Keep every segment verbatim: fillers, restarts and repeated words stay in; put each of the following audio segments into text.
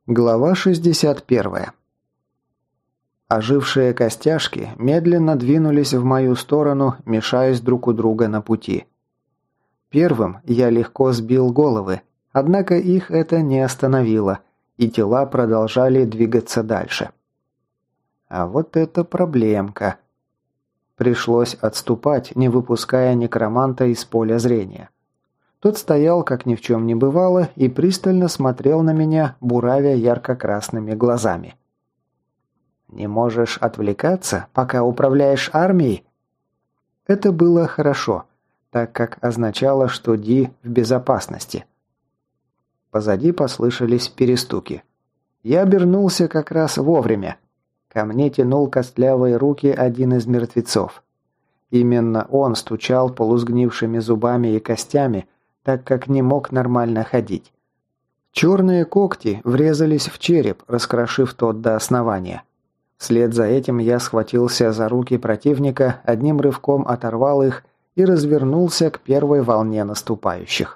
Глава шестьдесят первая. Ожившие костяшки медленно двинулись в мою сторону, мешаясь друг у друга на пути. Первым я легко сбил головы, однако их это не остановило, и тела продолжали двигаться дальше. А вот это проблемка. Пришлось отступать, не выпуская некроманта из поля зрения. Тот стоял, как ни в чем не бывало, и пристально смотрел на меня, буравя ярко-красными глазами. «Не можешь отвлекаться, пока управляешь армией?» Это было хорошо, так как означало, что Ди в безопасности. Позади послышались перестуки. Я обернулся как раз вовремя. Ко мне тянул костлявые руки один из мертвецов. Именно он стучал полусгнившими зубами и костями, так как не мог нормально ходить. Черные когти врезались в череп, раскрошив тот до основания. Вслед за этим я схватился за руки противника, одним рывком оторвал их и развернулся к первой волне наступающих.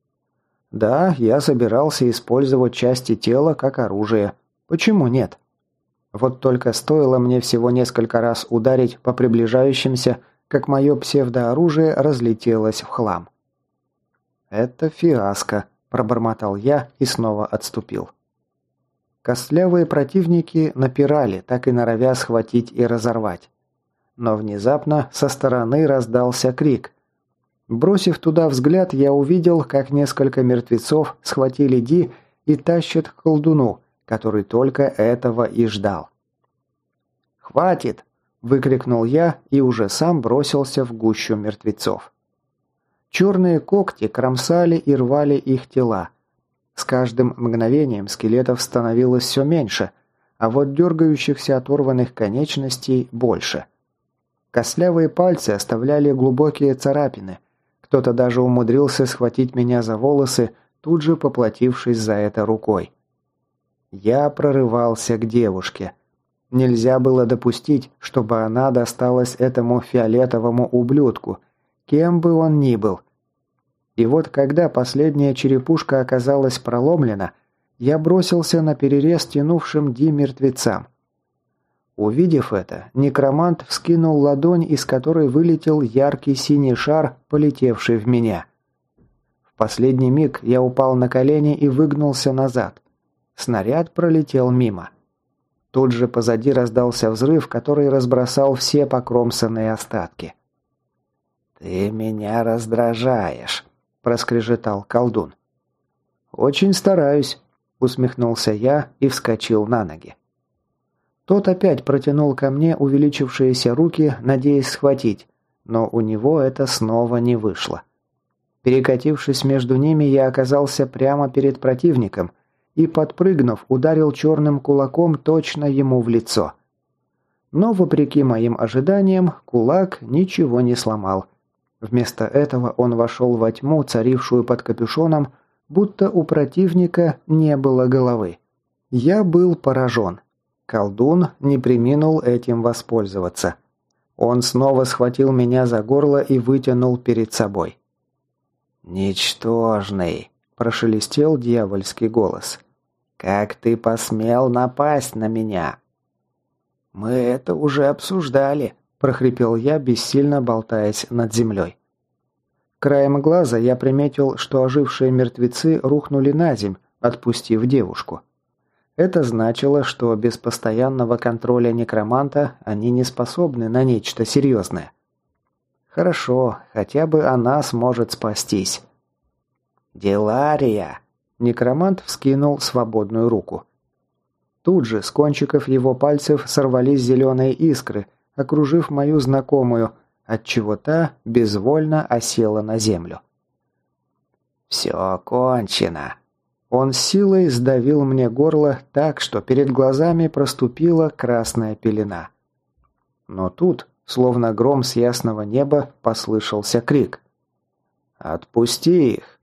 Да, я собирался использовать части тела как оружие. Почему нет? Вот только стоило мне всего несколько раз ударить по приближающимся, как мое псевдооружие разлетелось в хлам. «Это фиаско», – пробормотал я и снова отступил. Костлявые противники напирали, так и норовя схватить и разорвать. Но внезапно со стороны раздался крик. Бросив туда взгляд, я увидел, как несколько мертвецов схватили Ди и тащат к колдуну, который только этого и ждал. «Хватит!» – выкрикнул я и уже сам бросился в гущу мертвецов. Черные когти кромсали и рвали их тела. С каждым мгновением скелетов становилось все меньше, а вот дергающихся оторванных конечностей больше. Костлявые пальцы оставляли глубокие царапины. Кто-то даже умудрился схватить меня за волосы, тут же поплатившись за это рукой. Я прорывался к девушке. Нельзя было допустить, чтобы она досталась этому фиолетовому ублюдку, кем бы он ни был. И вот когда последняя черепушка оказалась проломлена, я бросился на перерез тянувшим Ди мертвецам. Увидев это, некромант вскинул ладонь, из которой вылетел яркий синий шар, полетевший в меня. В последний миг я упал на колени и выгнулся назад. Снаряд пролетел мимо. Тут же позади раздался взрыв, который разбросал все покромсанные остатки. «Ты меня раздражаешь», – проскрежетал колдун. «Очень стараюсь», – усмехнулся я и вскочил на ноги. Тот опять протянул ко мне увеличившиеся руки, надеясь схватить, но у него это снова не вышло. Перекатившись между ними, я оказался прямо перед противником и, подпрыгнув, ударил черным кулаком точно ему в лицо. Но, вопреки моим ожиданиям, кулак ничего не сломал. Вместо этого он вошел во тьму, царившую под капюшоном, будто у противника не было головы. Я был поражен. Колдун не преминул этим воспользоваться. Он снова схватил меня за горло и вытянул перед собой. «Ничтожный!» – прошелестел дьявольский голос. «Как ты посмел напасть на меня?» «Мы это уже обсуждали», – прохрипел я, бессильно болтаясь над землей. Краем глаза я приметил, что ожившие мертвецы рухнули на земь, отпустив девушку. Это значило, что без постоянного контроля некроманта они не способны на нечто серьезное. Хорошо, хотя бы она сможет спастись. «Делария!» – некромант вскинул свободную руку. Тут же с кончиков его пальцев сорвались зеленые искры, окружив мою знакомую, отчего та безвольно осела на землю. «Все кончено!» Он с силой сдавил мне горло так, что перед глазами проступила красная пелена. Но тут, словно гром с ясного неба, послышался крик. «Отпусти их!»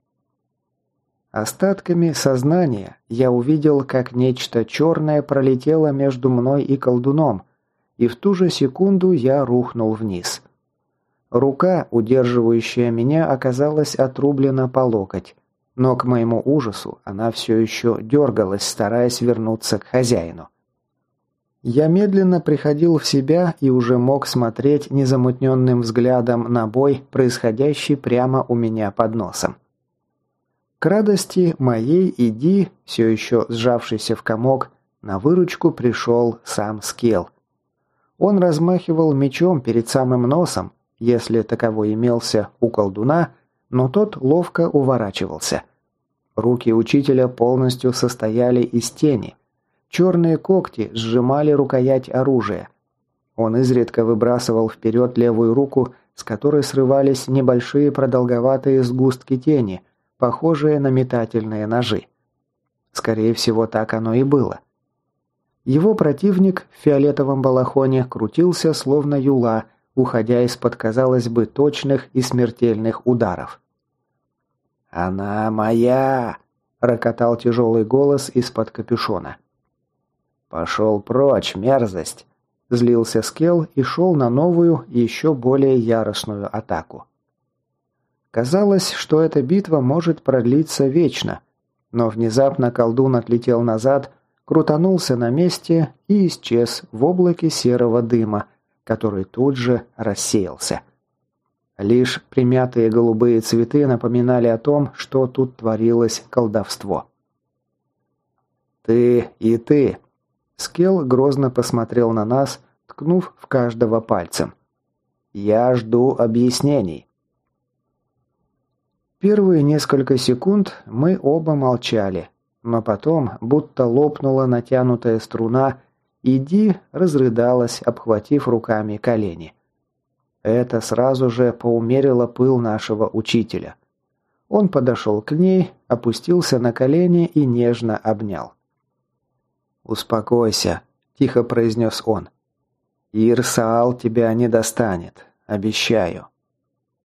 Остатками сознания я увидел, как нечто черное пролетело между мной и колдуном, и в ту же секунду я рухнул вниз. Рука, удерживающая меня, оказалась отрублена по локоть. но к моему ужасу она все еще дергалась, стараясь вернуться к хозяину. Я медленно приходил в себя и уже мог смотреть незамутненным взглядом на бой, происходящий прямо у меня под носом. К радости моей и Ди, все еще сжавшийся в комок, на выручку пришел сам Скелл. Он размахивал мечом перед самым носом, если таковой имелся у колдуна, но тот ловко уворачивался. Руки учителя полностью состояли из тени. Черные когти сжимали рукоять оружия. Он изредка выбрасывал вперед левую руку, с которой срывались небольшие продолговатые сгустки тени, похожие на метательные ножи. Скорее всего, так оно и было. Его противник в фиолетовом балахоне крутился словно юла, уходя из-под, казалось бы, точных и смертельных ударов. «Она моя!» – рокотал тяжелый голос из-под капюшона. «Пошел прочь, мерзость!» – злился Скелл и шел на новую, еще более яростную атаку. Казалось, что эта битва может продлиться вечно, но внезапно колдун отлетел назад, крутанулся на месте и исчез в облаке серого дыма, который тут же рассеялся. Лишь примятые голубые цветы напоминали о том, что тут творилось колдовство. «Ты и ты!» Скелл грозно посмотрел на нас, ткнув в каждого пальцем. «Я жду объяснений». Первые несколько секунд мы оба молчали, но потом, будто лопнула натянутая струна, и Ди разрыдалась, обхватив руками колени. Это сразу же поумерило пыл нашего учителя. Он подошел к ней, опустился на колени и нежно обнял. «Успокойся», – тихо произнес он. «Ир-Саал тебя не достанет, обещаю».